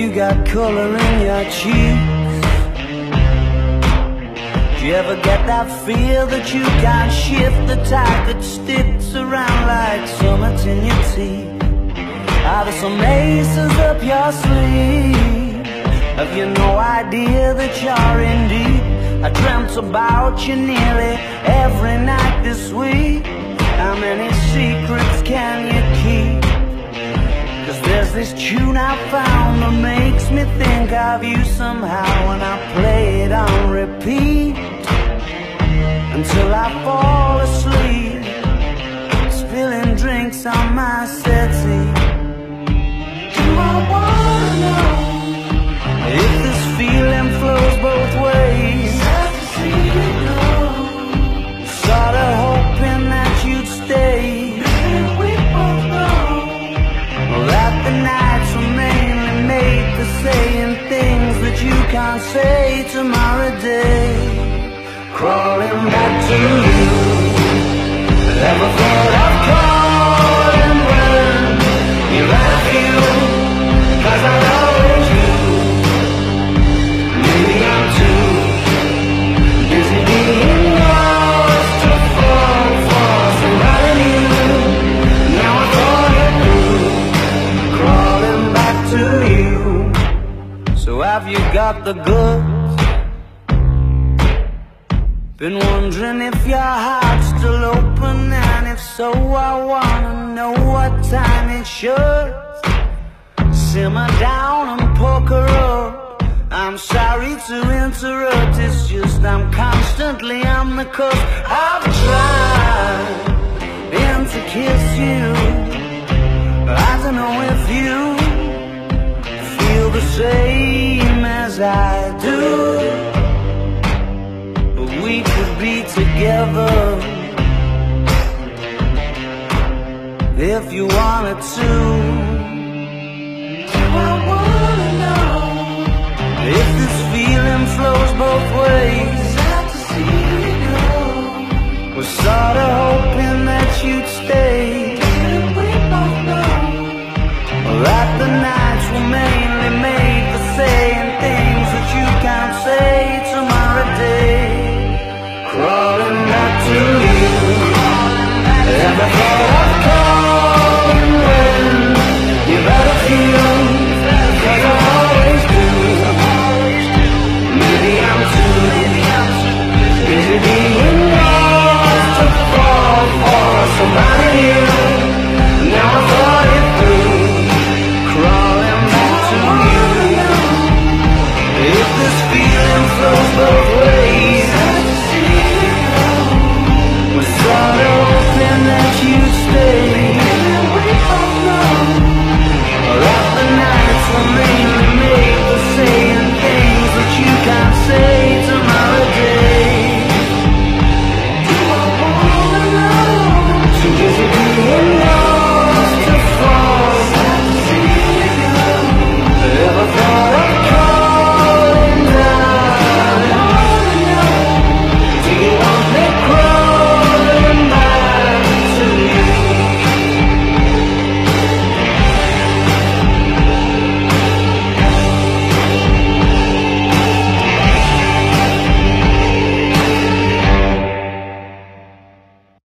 you got color in your cheeks? Do you ever get that feel that you can't shift, the type that sticks around like summits in your teeth? Are there some aces up your sleeve? Have you no idea that you're in deep? I dreamt about you nearly every night this week. How many secrets can you keep? 'Cause there's this tune I found that makes me think of you somehow, and I play it on repeat until I fall asleep, spilling drinks on my settee. Do I wanna know if this feeling flows both ways? Sad to see you go. Sorta hoping that you'd stay. We both know that the nights were mainly made for saying things that you can't say tomorrow day. Crawling back to you, never thought I'd call and run. You're right here, 'cause I always do. Maybe I'm too busy being lost to fall for somebody new. Now I thought it through, crawling back to you. So have you got the goods? Been wondering if your heart's still open, and if so, I wanna know what time it should. Simmer down and poker up. I'm sorry to interrupt, it's just I'm constantly on the cusp. I've tried been to kiss you. I don't know if you feel the same as I do. We could be together if you wanted to. Do I wanna know if this feeling flows both ways? Sad to see you go. We're sorta hoping that you'd stay. We both know that the night